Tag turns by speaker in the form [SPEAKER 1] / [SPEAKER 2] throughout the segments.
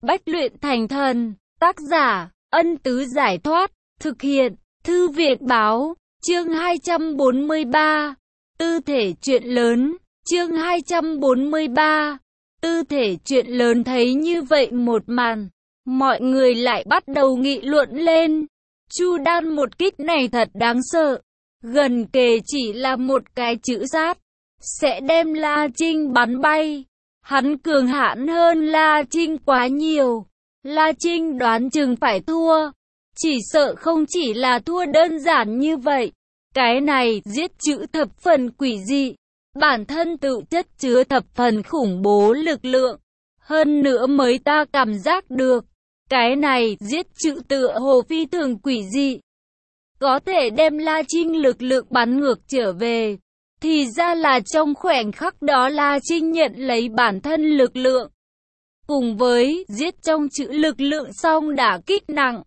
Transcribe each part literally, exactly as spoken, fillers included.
[SPEAKER 1] bách luyện thành thần. Tác giả, Ân Tứ Giải Thoát. Thực hiện, Thư Viện Báo. Chương hai trăm bốn mươi ba. Tư thể chuyện lớn. Chương hai trăm bốn mươi ba. Tư thể chuyện lớn. Thấy như vậy một màn, mọi người lại bắt đầu nghị luận lên. Chu Đan một kích này thật đáng sợ. Gần kề chỉ là một cái chữ sát, sẽ đem La Trinh bắn bay. Hắn cường hãn hơn La Trinh quá nhiều. La Trinh đoán chừng phải thua. Chỉ sợ không chỉ là thua đơn giản như vậy. Cái này giết chữ thập phần quỷ dị. Bản thân tự chất chứa thập phần khủng bố lực lượng. Hơn nữa mới ta cảm giác được. Cái này giết chữ tựa hồ phi thường quỷ dị. Có thể đem La Trinh lực lượng bắn ngược trở về. Thì ra là trong khoảnh khắc đó La Trinh nhận lấy bản thân lực lượng. Cùng với giết trong chữ lực lượng xong đả kích nặng.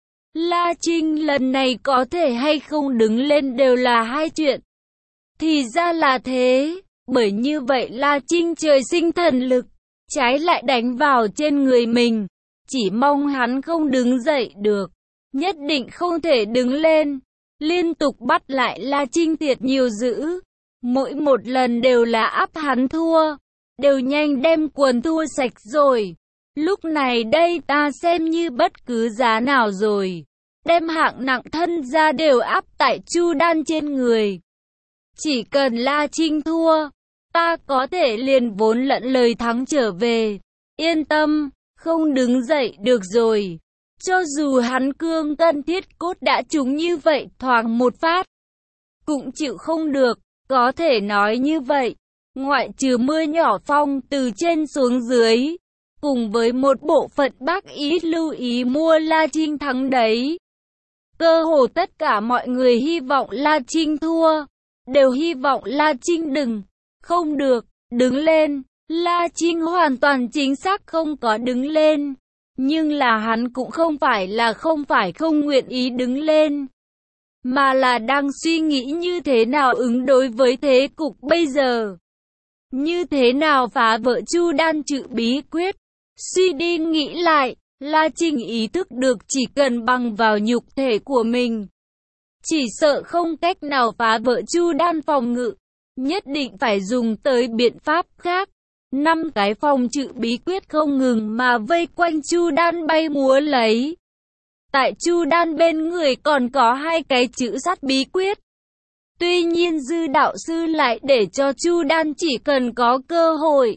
[SPEAKER 1] La Trinh lần này có thể hay không đứng lên đều là hai chuyện. Thì ra là thế. Bởi như vậy La Trinh trời sinh thần lực, trái lại đánh vào trên người mình. Chỉ mong hắn không đứng dậy được. Nhất định không thể đứng lên. Liên tục bắt lại La Trinh thiệt nhiều dữ. Mỗi một lần đều là áp hắn thua. Đều nhanh đem quần thua sạch rồi. Lúc này đây ta xem như bất cứ giá nào rồi. Đem hạng nặng thân ra đều áp tại Chu Đan trên người. Chỉ cần La Trinh thua, ta có thể liền vốn lẫn lời thắng trở về. Yên tâm, không đứng dậy được rồi. Cho dù hắn cương cân thiết cốt đã trúng như vậy thoáng một phát, cũng chịu không được. Có thể nói như vậy, ngoại trừ mưa nhỏ phong từ trên xuống dưới, cùng với một bộ phận bác ý lưu ý mua La Trinh thắng đấy. Cơ hồ tất cả mọi người hy vọng La Trinh thua, đều hy vọng La Trinh đừng, không được, đứng lên. La Trinh hoàn toàn chính xác không có đứng lên. Nhưng là hắn cũng không phải là không phải không nguyện ý đứng lên, mà là đang suy nghĩ như thế nào ứng đối với thế cục bây giờ. Như thế nào phá vỡ Chu Đan chữ bí quyết. Suy đi nghĩ lại, La Trinh ý thức được chỉ cần bằng vào nhục thể của mình, chỉ sợ không cách nào phá vỡ Chu Đan phòng ngự. Nhất định phải dùng tới biện pháp khác. Năm cái phòng chữ bí quyết không ngừng mà vây quanh Chu Đan bay múa lấy. Tại Chu Đan bên người còn có hai cái chữ sát bí quyết. Tuy nhiên Dư đạo sư lại để cho Chu Đan chỉ cần có cơ hội,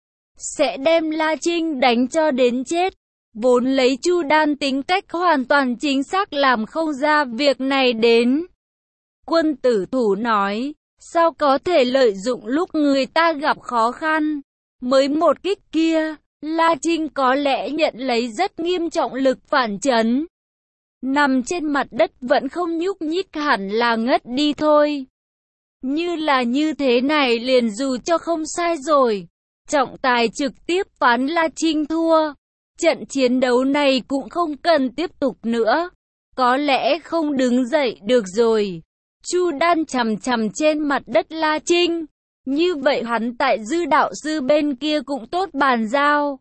[SPEAKER 1] sẽ đem La Trinh đánh cho đến chết. Vốn lấy Chu Đan tính cách hoàn toàn chính xác làm không ra việc này đến. Quân tử thủ nói, sao có thể lợi dụng lúc người ta gặp khó khăn. Mới một kích kia, La Trinh có lẽ nhận lấy rất nghiêm trọng lực phản chấn. Nằm trên mặt đất vẫn không nhúc nhích hẳn là ngất đi thôi. Như là như thế này liền dù cho không sai rồi. Trọng tài trực tiếp phán La Trinh thua. Trận chiến đấu này cũng không cần tiếp tục nữa. Có lẽ không đứng dậy được rồi. Chu Đan chằm chằm trên mặt đất La Trinh. Như vậy hắn tại Dư đạo sư bên kia cũng tốt bàn giao.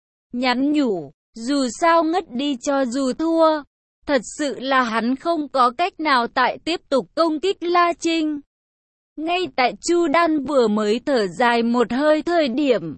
[SPEAKER 1] Nhắn nhủ, dù sao ngất đi cho dù thua. Thật sự là hắn không có cách nào tại tiếp tục công kích La Trinh. Ngay tại Chu Đan vừa mới thở dài một hơi thời điểm,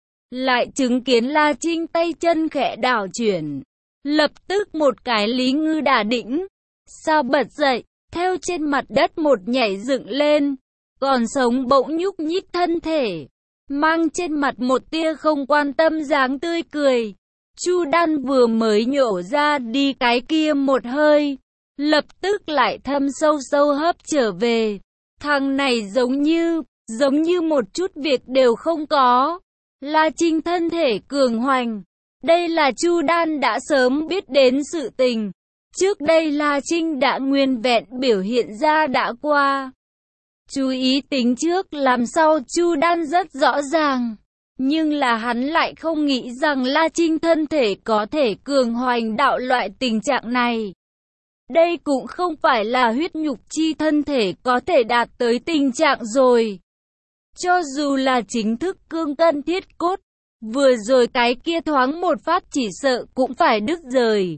[SPEAKER 1] lại chứng kiến La Trinh tay chân khẽ đảo chuyển. Lập tức một cái Lý Ngư đả đĩnh. Sao bật dậy, theo trên mặt đất một nhảy dựng lên. Còn sống bỗng nhúc nhích thân thể, mang trên mặt một tia không quan tâm dáng tươi cười. Chu Đan vừa mới nhổ ra đi cái kia một hơi, lập tức lại thâm sâu sâu hấp trở về. Thằng này giống như, giống như một chút việc đều không có. La Trinh thân thể cường hoành. Đây là Chu Đan đã sớm biết đến sự tình. Trước đây La Trinh đã nguyên vẹn biểu hiện ra đã qua. Chú ý tính trước làm sao Chu Đan rất rõ ràng. Nhưng là hắn lại không nghĩ rằng La Trinh thân thể có thể cường hoành đạo loại tình trạng này. Đây cũng không phải là huyết nhục chi thân thể có thể đạt tới tình trạng rồi. Cho dù là chính thức cương cân thiết cốt, Vừa rồi cái kia thoáng một phát chỉ sợ cũng phải đứt rời.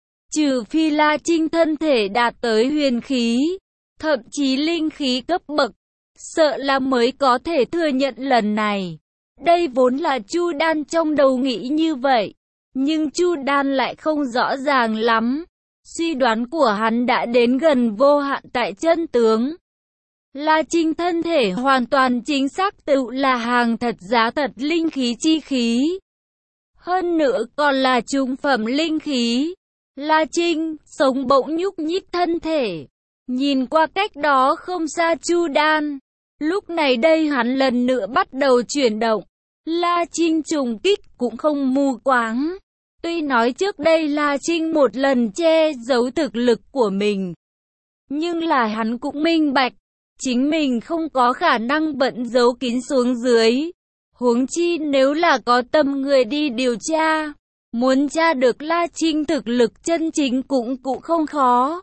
[SPEAKER 1] Trừ phi La Trinh thân thể đạt tới huyền khí, thậm chí linh khí cấp bậc, sợ là mới có thể thừa nhận lần này. Đây vốn là Chu Đan trong đầu nghĩ như vậy, nhưng Chu Đan lại không rõ ràng lắm. Suy đoán của hắn đã đến gần vô hạn tại chân tướng. La Trinh thân thể hoàn toàn chính xác tự là hàng thật giá thật linh khí chi khí. Hơn nữa còn là trung phẩm linh khí. La Trinh, sống bỗng nhúc nhích thân thể. Nhìn qua cách đó không xa Chu Đan. Lúc này đây hắn lần nữa bắt đầu chuyển động. La Trinh trùng kích cũng không mù quáng. Tuy nói trước đây La Trinh một lần che giấu thực lực của mình, nhưng là hắn cũng minh bạch, chính mình không có khả năng vẫn giấu kín xuống dưới. Huống chi nếu là có tâm người đi điều tra, muốn tra được La Trinh thực lực chân chính cũng cũng không khó.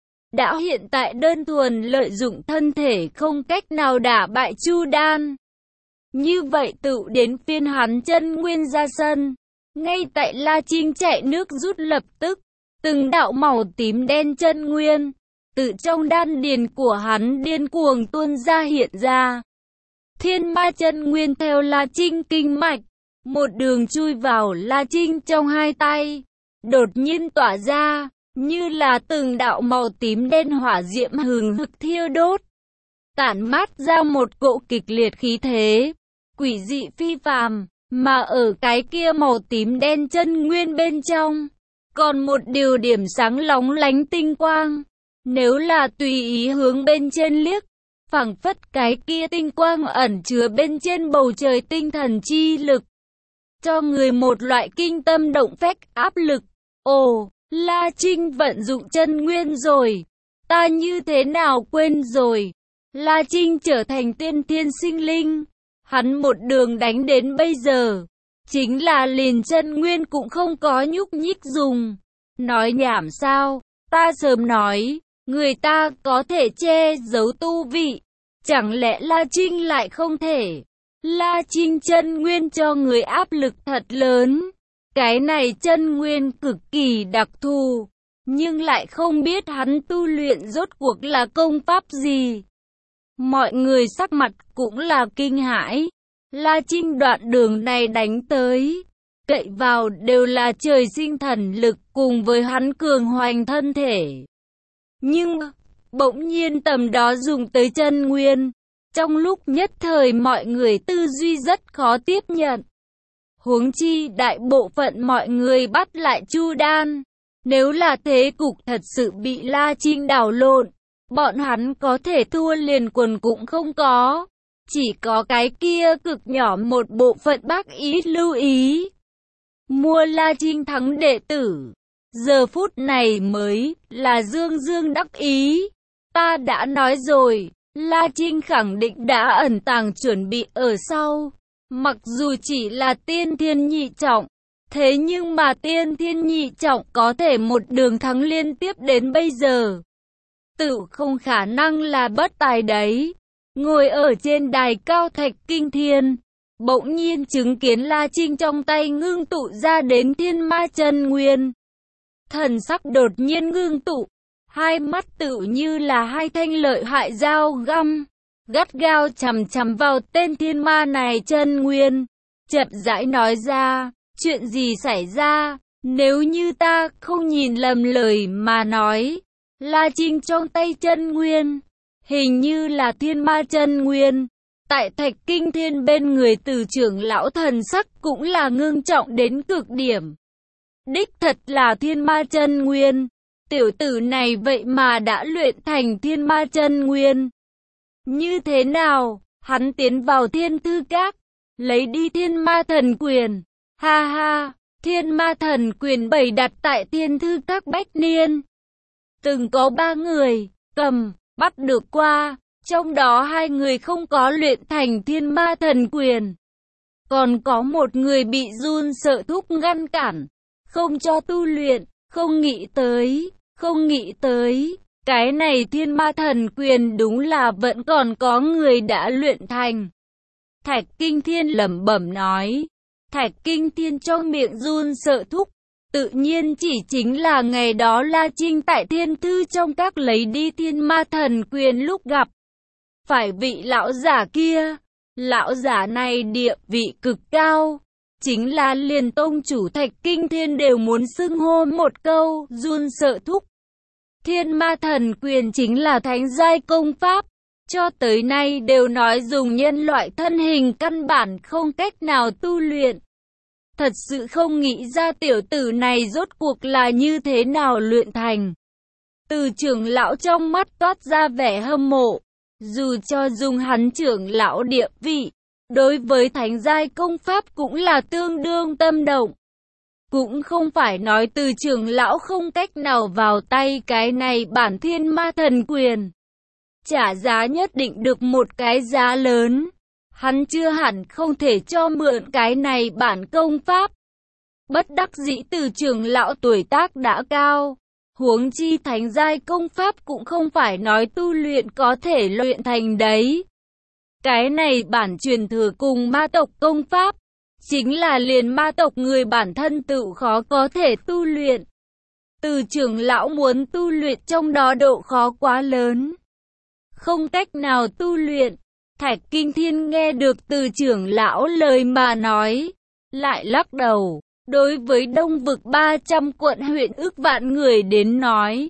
[SPEAKER 1] Đã hiện tại đơn thuần lợi dụng thân thể không cách nào đả bại Chu Đan. Như vậy tự đến phiên hắn chân nguyên ra sân. Ngay tại La Trinh chạy nước rút lập tức, từng đạo màu tím đen chân nguyên, từ trong đan điền của hắn điên cuồng tuôn ra hiện ra. Thiên ma chân nguyên theo La Trinh kinh mạch, một đường chui vào La Trinh trong hai tay, đột nhiên tỏa ra, như là từng đạo màu tím đen hỏa diễm hừng hực thiêu đốt, tản mát ra một cỗ kịch liệt khí thế, quỷ dị phi phàm. Mà ở cái kia màu tím đen chân nguyên bên trong, còn một điều điểm sáng lóng lánh tinh quang. Nếu là tùy ý hướng bên trên liếc, phảng phất cái kia tinh quang ẩn chứa bên trên bầu trời tinh thần chi lực, cho người một loại kinh tâm động phách áp lực. Ồ, La Trinh vận dụng chân nguyên rồi, ta như thế nào quên rồi. La Trinh trở thành tiên thiên sinh linh. Hắn một đường đánh đến bây giờ, chính là liền chân nguyên cũng không có nhúc nhích dùng. Nói nhảm sao, ta sớm nói, người ta có thể che giấu tu vị, chẳng lẽ La Trinh lại không thể. La Trinh chân nguyên cho người áp lực thật lớn, cái này chân nguyên cực kỳ đặc thù, nhưng lại không biết hắn tu luyện rốt cuộc là công pháp gì. Mọi người sắc mặt cũng là kinh hãi. La Trinh đoạn đường này đánh tới, cậy vào đều là trời sinh thần lực cùng với hắn cường hoành thân thể. Nhưng, bỗng nhiên tầm đó dùng tới chân nguyên. Trong lúc nhất thời mọi người tư duy rất khó tiếp nhận. Huống chi đại bộ phận mọi người bắt lại Chu Đan. Nếu là thế cục thật sự bị La Trinh đảo lộn, bọn hắn có thể thua liền quần cũng không có. Chỉ có cái kia cực nhỏ một bộ phận bác ý lưu ý. Mua La Trinh thắng đệ tử. Giờ phút này mới là dương dương đắc ý. Ta đã nói rồi, La Trinh khẳng định đã ẩn tàng chuẩn bị ở sau. Mặc dù chỉ là tiên thiên nhị trọng, thế nhưng mà tiên thiên nhị trọng có thể một đường thắng liên tiếp đến bây giờ. Tự không khả năng là bất tài đấy. Ngồi ở trên đài cao thạch kinh thiên, bỗng nhiên chứng kiến La Trinh trong tay ngưng tụ ra đến thiên ma chân nguyên. Thần sắc đột nhiên ngưng tụ, hai mắt tự như là hai thanh lợi hại dao găm, gắt gao chằm chằm vào tên thiên ma này chân nguyên. Chậm rãi nói ra, chuyện gì xảy ra, nếu như ta không nhìn lầm lời mà nói, La Trinh trong tay chân nguyên, hình như là thiên ma chân nguyên. Tại thạch kinh thiên bên người từ trưởng lão thần sắc cũng là ngưng trọng đến cực điểm. Đích thật là thiên ma chân nguyên. Tiểu tử này vậy mà đã luyện thành thiên ma chân nguyên. Như thế nào, hắn tiến vào thiên thư các, lấy đi thiên ma thần quyền. Ha ha, thiên ma thần quyền bày đặt tại thiên thư các bách niên. Từng có ba người, cầm, bắt được qua, trong đó hai người không có luyện thành thiên ma thần quyền. Còn có một người bị run sợ thúc ngăn cản, không cho tu luyện, không nghĩ tới, không nghĩ tới. Cái này thiên ma thần quyền đúng là vẫn còn có người đã luyện thành. Thạch Kinh Thiên lẩm bẩm nói, Thạch Kinh Thiên trong miệng run sợ thúc. Tự nhiên chỉ chính là ngày đó La Trinh tại thiên thư trong các lấy đi thiên ma thần quyền lúc gặp phải vị lão giả kia. Lão giả này địa vị cực cao, chính là liền tông chủ Thạch Kinh Thiên đều muốn xưng hô một câu, run sợ thúc. Thiên ma thần quyền chính là thánh giai công pháp, cho tới nay đều nói dùng nhân loại thân hình căn bản không cách nào tu luyện. Thật sự không nghĩ ra tiểu tử này rốt cuộc là như thế nào luyện thành. Từ trưởng lão trong mắt toát ra vẻ hâm mộ. Dù cho dùng hắn trưởng lão địa vị, đối với thánh giai công pháp cũng là tương đương tâm động. Cũng không phải nói từ trưởng lão không cách nào vào tay cái này bản thiên ma thần quyền. Trả giá nhất định được một cái giá lớn. Hắn chưa hẳn không thể cho mượn cái này bản công pháp. Bất đắc dĩ từ trưởng lão tuổi tác đã cao. Huống chi thánh giai công pháp cũng không phải nói tu luyện có thể luyện thành đấy. Cái này bản truyền thừa cùng ma tộc công pháp, chính là liền ma tộc người bản thân tự khó có thể tu luyện. Từ trưởng lão muốn tu luyện trong đó độ khó quá lớn. Không cách nào tu luyện. Thạch Kinh Thiên nghe được từ trưởng lão lời mà nói, lại lắc đầu. Đối với đông vực ba trăm quận huyện ước vạn người đến nói,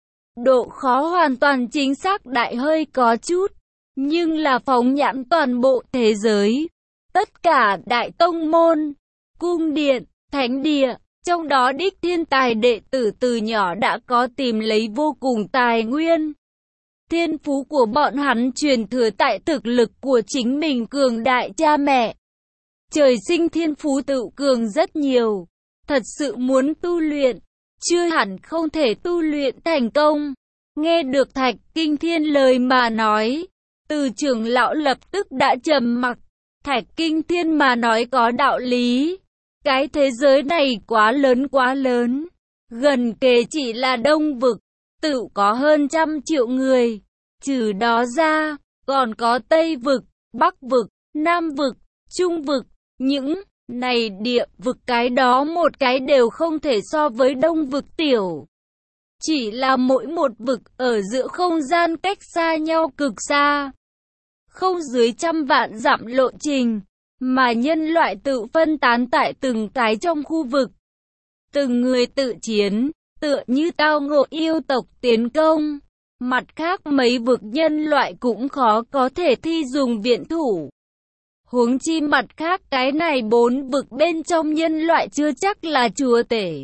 [SPEAKER 1] độ khó hoàn toàn chính xác đại hơi có chút, nhưng là phóng nhãn toàn bộ thế giới. Tất cả đại tông môn, cung điện, thánh địa, trong đó đích thiên tài đệ tử từ nhỏ đã có tìm lấy vô cùng tài nguyên. Thiên phú của bọn hắn truyền thừa tại thực lực của chính mình cường đại cha mẹ. Trời sinh thiên phú tự cường rất nhiều, thật sự muốn tu luyện, chưa hẳn không thể tu luyện thành công. Nghe được Thạch Kinh Thiên lời mà nói, từ trưởng lão lập tức đã trầm mặc. Thạch Kinh Thiên mà nói có đạo lý, cái thế giới này quá lớn quá lớn, gần kề chỉ là đông vực, tự có hơn trăm triệu người, trừ đó ra, còn có Tây vực, Bắc vực, Nam vực, Trung vực. Những này địa vực cái đó một cái đều không thể so với đông vực tiểu. Chỉ là mỗi một vực ở giữa không gian cách xa nhau cực xa. Không dưới trăm vạn dặm lộ trình, mà nhân loại tự phân tán tại từng cái trong khu vực. Từng người tự chiến, tựa như tao ngộ yêu tộc tiến công. Mặt khác mấy vực nhân loại cũng khó có thể thi dùng viện thủ. Huống chi mặt khác cái này bốn vực bên trong nhân loại chưa chắc là chúa tể.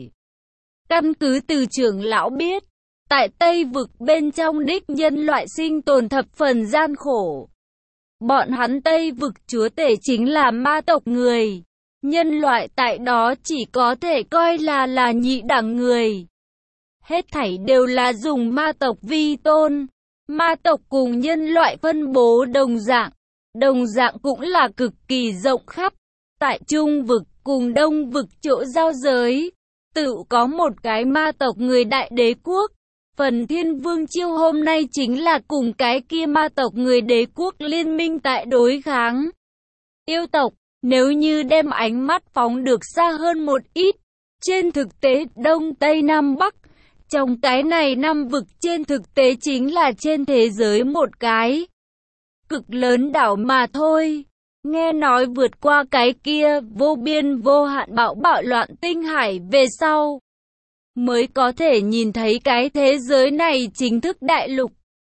[SPEAKER 1] Căn cứ từ trưởng lão biết, tại Tây vực bên trong đích nhân loại sinh tồn thập phần gian khổ. Bọn hắn Tây vực chúa tể chính là ma tộc người. Nhân loại tại đó chỉ có thể coi là là nhị đẳng người. Hết thảy đều là dùng ma tộc vi tôn. Ma tộc cùng nhân loại phân bố đồng dạng. Đồng dạng cũng là cực kỳ rộng khắp. Tại Trung vực cùng Đông vực chỗ giao giới, tự có một cái ma tộc người đại đế quốc. Phần Thiên Vương Chiêu hôm nay chính là cùng cái kia ma tộc người đế quốc liên minh tại đối kháng. Yêu tộc, nếu như đem ánh mắt phóng được xa hơn một ít, trên thực tế Đông Tây Nam Bắc, trong cái này năm vực trên thực tế chính là trên thế giới một cái cực lớn đảo mà thôi. Nghe nói vượt qua cái kia vô biên vô hạn bão bạo loạn tinh hải về sau, mới có thể nhìn thấy cái thế giới này chính thức đại lục.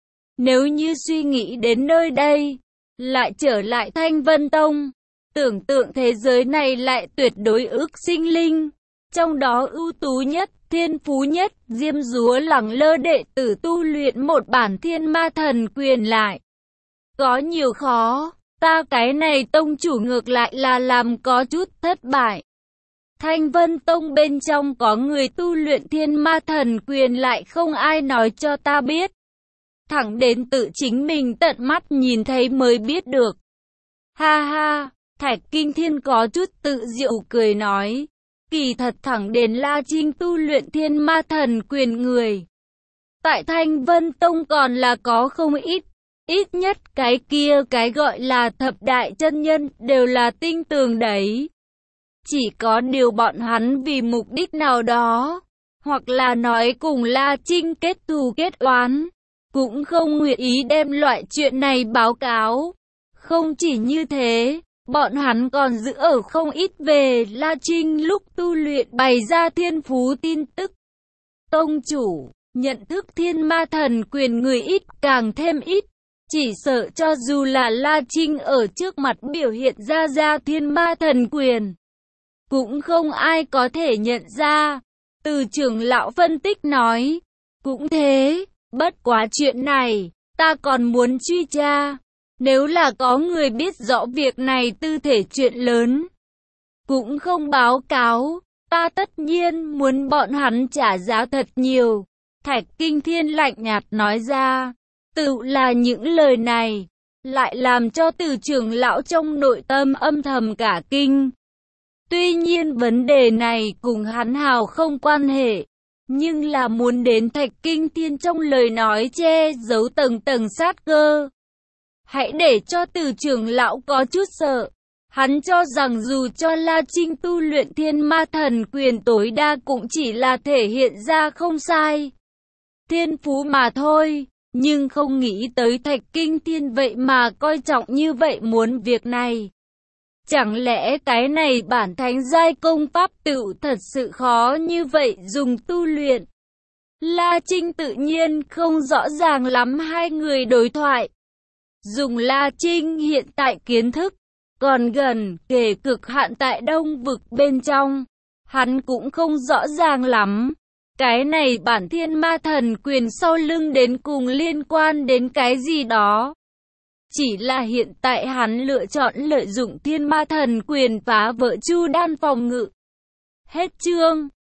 [SPEAKER 1] Nếu như suy nghĩ đến nơi đây, lại trở lại Thanh Vân Tông, tưởng tượng thế giới này lại tuyệt đối ức sinh linh. Trong đó ưu tú nhất, thiên phú nhất, diêm dúa lẳng lơ đệ tử tu luyện một bản thiên ma thần quyền lại. Có nhiều khó, ta cái này tông chủ ngược lại là làm có chút thất bại. Thanh Vân Tông bên trong có người tu luyện thiên ma thần quyền lại không ai nói cho ta biết. Thẳng đến tự chính mình tận mắt nhìn thấy mới biết được. Ha ha, Thạch Kinh Thiên có chút tự diệu cười nói. Kỳ thật thẳng đến La Trinh tu luyện thiên ma thần quyền người. Tại Thanh Vân Tông còn là có không ít. Ít nhất cái kia cái gọi là thập đại chân nhân đều là tinh tường đấy. Chỉ có điều bọn hắn vì mục đích nào đó, hoặc là nói cùng La Trinh kết thù kết oán, cũng không nguyện ý đem loại chuyện này báo cáo. Không chỉ như thế, bọn hắn còn giữ ở không ít về La Trinh lúc tu luyện bày ra thiên phú tin tức. Tông chủ, nhận thức thiên ma thần quyền người ít càng thêm ít. Chỉ sợ cho dù là La Trinh ở trước mặt biểu hiện ra ra thiên ma thần quyền, cũng không ai có thể nhận ra. Từ trưởng lão phân tích nói, cũng thế, bất quá chuyện này, ta còn muốn truy tra. Nếu là có người biết rõ việc này tư thể chuyện lớn, cũng không báo cáo, ta tất nhiên muốn bọn hắn trả giá thật nhiều. Thạch Kinh Thiên lạnh nhạt nói ra, tự là những lời này, lại làm cho từ trưởng lão trong nội tâm âm thầm cả kinh. Tuy nhiên vấn đề này cùng hắn hào không quan hệ, nhưng là muốn đến Thạch Kinh Thiên trong lời nói che giấu tầng tầng sát cơ. Hãy để cho từ trưởng lão có chút sợ. Hắn cho rằng dù cho La Trinh tu luyện thiên ma thần quyền tối đa cũng chỉ là thể hiện ra không sai thiên phú mà thôi, nhưng không nghĩ tới Thạch Kinh Thiên vậy mà coi trọng như vậy muốn việc này. Chẳng lẽ cái này bản thánh giai công pháp tựu thật sự khó như vậy dùng tu luyện? La Trinh tự nhiên không rõ ràng lắm hai người đối thoại. Dùng La Trinh hiện tại kiến thức còn gần kể cực hạn tại Đông vực bên trong, hắn cũng không rõ ràng lắm. Cái này bản thiên ma thần quyền sau lưng đến cùng liên quan đến cái gì đó. Chỉ là hiện tại hắn lựa chọn lợi dụng thiên ma thần quyền phá vỡ Chu Đan phòng ngự. Hết chương.